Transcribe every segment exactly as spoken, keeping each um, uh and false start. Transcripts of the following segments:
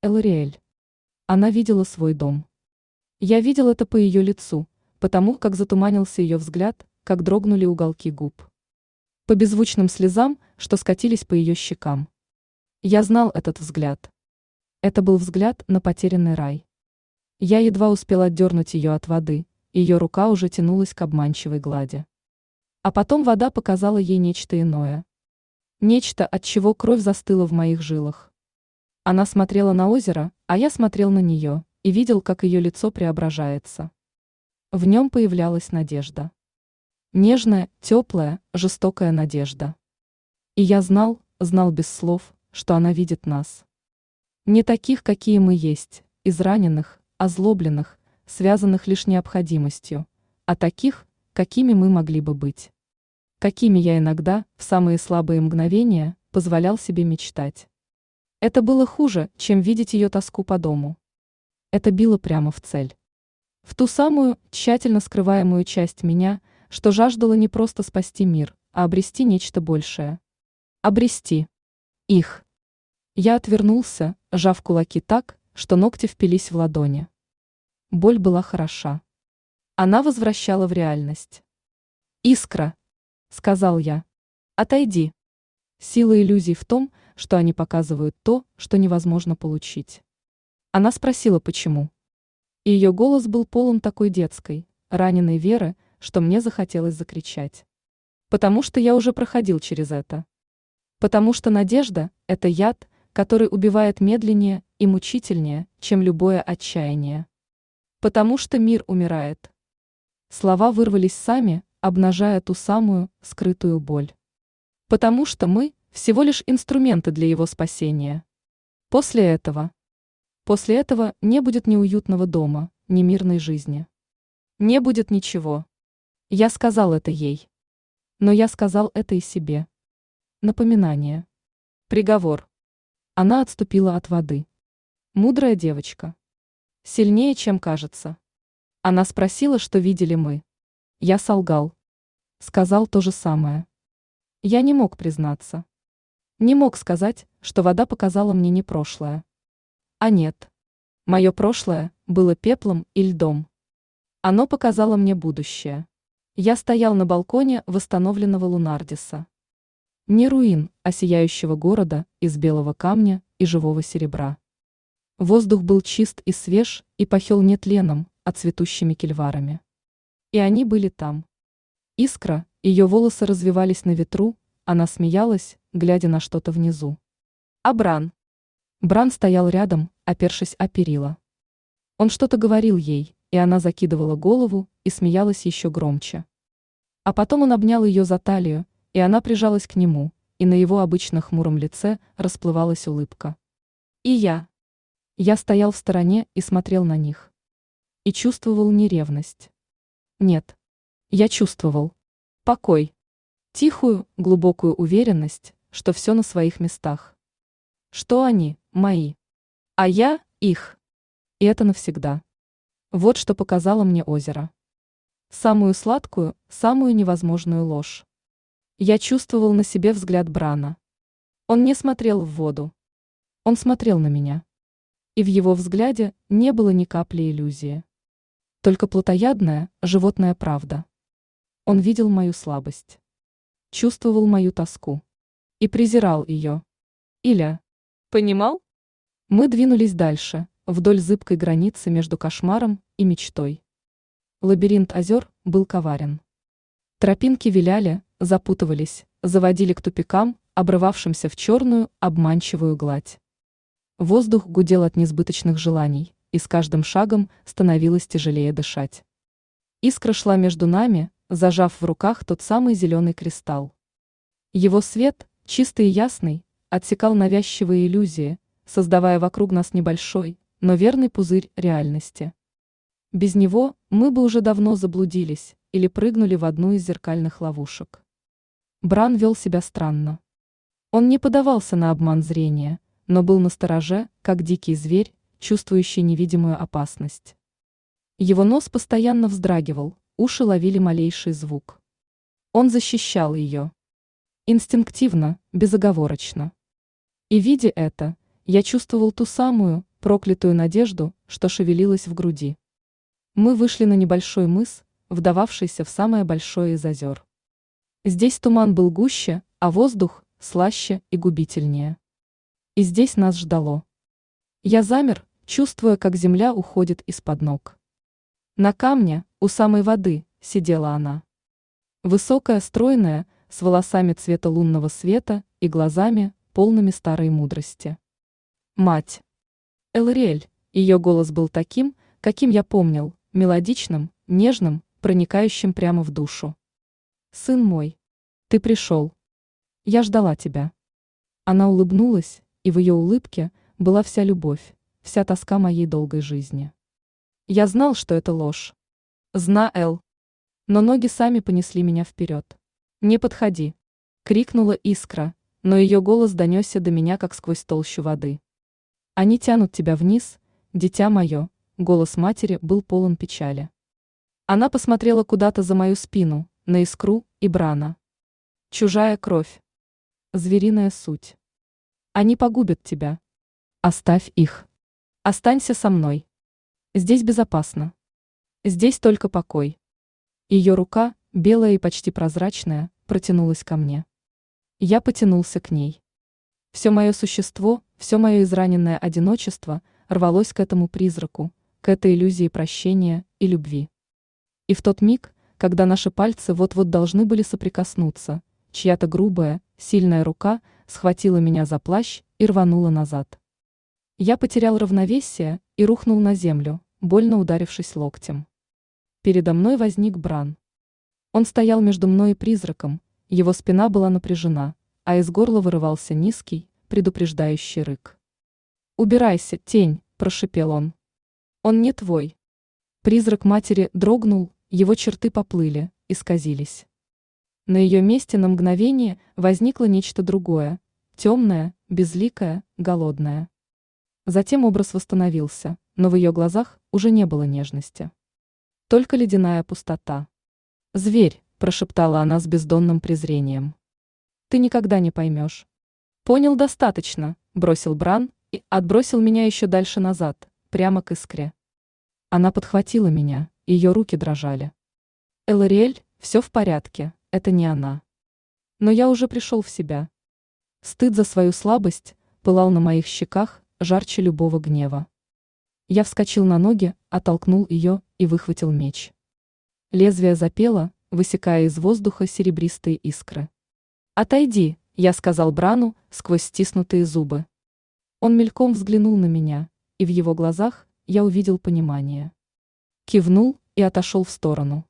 Элариэль. Она видела свой дом. Я видел это по ее лицу, потому как затуманился ее взгляд, как дрогнули уголки губ. По беззвучным слезам, что скатились по ее щекам. Я знал этот взгляд. Это был взгляд на потерянный рай. Я едва успел отдернуть ее от воды, ее рука уже тянулась к обманчивой глади. А потом вода показала ей нечто иное. Нечто, от чего кровь застыла в моих жилах. Она смотрела на озеро, а я смотрел на нее и видел, как ее лицо преображается. В нем появлялась надежда. Нежная, теплая, жестокая надежда. И я знал, знал без слов, что она видит нас. Не таких, какие мы есть, израненных, озлобленных, связанных лишь необходимостью, а таких, какими мы могли бы быть. Какими я иногда, в самые слабые мгновения, позволял себе мечтать. Это было хуже, чем видеть ее тоску по дому. Это било прямо в цель. В ту самую, тщательно скрываемую часть меня, что жаждала не просто спасти мир, а обрести нечто большее. Обрести. Их. Я отвернулся, сжав кулаки так, что ногти впились в ладони. Боль была хороша. Она возвращала в реальность. «Искра», — сказал я, — «отойди». Сила иллюзий в том, что они показывают то, что невозможно получить. Она спросила, почему. И ее голос был полон такой детской, раненой веры, что мне захотелось закричать. Потому что я уже проходил через это. Потому что надежда – это яд, который убивает медленнее и мучительнее, чем любое отчаяние. Потому что мир умирает. Слова вырвались сами, обнажая ту самую, скрытую боль. Потому что мы – всего лишь инструменты для его спасения. После этого. После этого не будет ни уютного дома, ни мирной жизни. Не будет ничего. Я сказал это ей. Но я сказал это и себе. Напоминание. Приговор. Она отступила от воды. Мудрая девочка. Сильнее, чем кажется. Она спросила, что видели мы. Я солгал. Сказал то же самое. Я не мог признаться. Не мог сказать, что вода показала мне не прошлое. А нет. Мое прошлое было пеплом и льдом. Оно показало мне будущее. Я стоял на балконе восстановленного Лунардиса. Не руин, а сияющего города из белого камня и живого серебра. Воздух был чист и свеж и пахел не тленом, а цветущими кельварами. И они были там. Искра, ее волосы развивались на ветру, она смеялась, глядя на что-то внизу. А Бран? Бран стоял рядом, опершись о перила. Он что-то говорил ей, и она закидывала голову и смеялась еще громче. А потом он обнял ее за талию, и она прижалась к нему, и на его обычно хмуром лице расплывалась улыбка. И я. Я стоял в стороне и смотрел на них. И чувствовал не ревность. Нет. Я чувствовал покой. Тихую, глубокую уверенность, что все на своих местах. Что они, мои. А я, их. И это навсегда. Вот что показало мне озеро. Самую сладкую, самую невозможную ложь. Я чувствовал на себе взгляд Брана. Он не смотрел в воду. Он смотрел на меня. И в его взгляде не было ни капли иллюзии. Только плотоядная, животная правда. Он видел мою слабость. Чувствовал мою тоску. И презирал ее. Иля. Понимал? Мы двинулись дальше, вдоль зыбкой границы между кошмаром и мечтой. Лабиринт озер был коварен. Тропинки виляли, запутывались, заводили к тупикам, обрывавшимся в черную, обманчивую гладь. Воздух гудел от несбыточных желаний, и с каждым шагом становилось тяжелее дышать. Искра шла между нами, зажав в руках тот самый зеленый кристалл. Его свет, чистый и ясный, отсекал навязчивые иллюзии, создавая вокруг нас небольшой, но верный пузырь реальности. Без него мы бы уже давно заблудились или прыгнули в одну из зеркальных ловушек. Бран вел себя странно. Он не поддавался на обман зрения, но был настороже, как дикий зверь, чувствующий невидимую опасность. Его нос постоянно вздрагивал, уши ловили малейший звук. Он защищал ее. Инстинктивно, безоговорочно. И видя это, я чувствовал ту самую, проклятую надежду, что шевелилась в груди. Мы вышли на небольшой мыс, вдававшийся в самое большое из озер. Здесь туман был гуще, а воздух слаще и губительнее. И здесь нас ждало. Я замер, чувствуя, как земля уходит из-под ног. На камне, у самой воды, сидела она. Высокая, стройная, с волосами цвета лунного света и глазами, полными старой мудрости. Мать. Элариэль, ее голос был таким, каким я помнил, мелодичным, нежным, проникающим прямо в душу. Сын мой, ты пришел. Я ждала тебя. Она улыбнулась, и в ее улыбке была вся любовь, вся тоска моей долгой жизни. Я знал, что это ложь. Зна, Эл. Но ноги сами понесли меня вперед. Не подходи. Крикнула Искра, но ее голос донесся до меня, как сквозь толщу воды. Они тянут тебя вниз, дитя мое. Голос матери был полон печали. Она посмотрела куда-то за мою спину, на Искру и Брана. Чужая кровь. Звериная суть. Они погубят тебя. Оставь их. Останься со мной. Здесь безопасно. Здесь только покой. Ее рука, белая и почти прозрачная, протянулась ко мне. Я потянулся к ней. Все мое существо, все мое израненное одиночество рвалось к этому призраку, к этой иллюзии прощения и любви. И в тот миг, когда наши пальцы вот-вот должны были соприкоснуться, чья-то грубая, сильная рука схватила меня за плащ и рванула назад. Я потерял равновесие и рухнул на землю, больно ударившись локтем. Передо мной возник Бран. Он стоял между мной и призраком, его спина была напряжена, а из горла вырывался низкий, предупреждающий рык. «Убирайся, тень!» – прошипел он. «Он не твой». Призрак матери дрогнул, его черты поплыли, исказились. На ее месте на мгновение возникло нечто другое, темное, безликое, голодное. Затем образ восстановился, но в ее глазах уже не было нежности. Только ледяная пустота. «Зверь», – прошептала она с бездонным презрением. «Ты никогда не поймешь». «Понял достаточно», – бросил Бран и отбросил меня еще дальше назад, прямо к Искре. Она подхватила меня, ее руки дрожали. «Элариэль, все в порядке, это не она». Но я уже пришел в себя. Стыд за свою слабость пылал на моих щеках жарче любого гнева. Я вскочил на ноги, оттолкнул ее и выхватил меч. Лезвие запело, высекая из воздуха серебристые искры. «Отойди», — я сказал Брану сквозь стиснутые зубы. Он мельком взглянул на меня, и в его глазах я увидел понимание. Кивнул и отошел в сторону.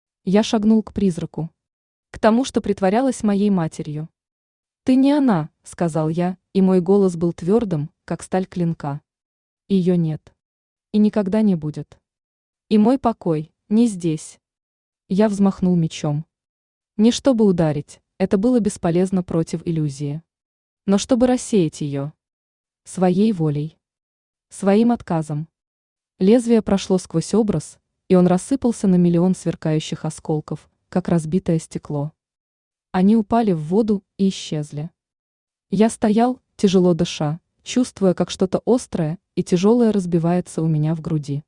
Я шагнул к призраку. К тому, что притворялась моей матерью. «Ты не она», — сказал я, и мой голос был твердым, как сталь клинка. Ее нет. И никогда не будет. И мой покой не здесь. Я взмахнул мечом. Не чтобы ударить, это было бесполезно против иллюзии. Но чтобы рассеять ее. Своей волей. Своим отказом. Лезвие прошло сквозь образ, и он рассыпался на миллион сверкающих осколков, как разбитое стекло. Они упали в воду и исчезли. Я стоял, тяжело дыша, чувствуя, как что-то острое и тяжелое разбивается у меня в груди.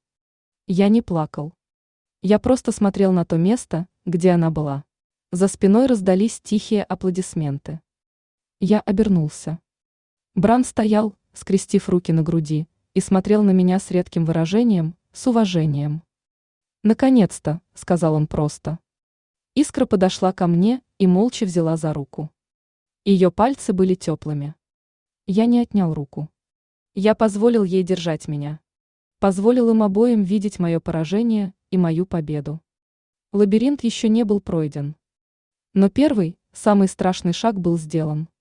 Я не плакал. Я просто смотрел на то место, где она была. За спиной раздались тихие аплодисменты. Я обернулся. Бран стоял, скрестив руки на груди, и смотрел на меня с редким выражением, с уважением. «Наконец-то», — сказал он просто. Искра подошла ко мне и молча взяла за руку. Ее пальцы были теплыми. Я не отнял руку. Я позволил ей держать меня. Позволил им обоим видеть мое поражение и мою победу. Лабиринт еще не был пройден. Но первый, самый страшный шаг был сделан.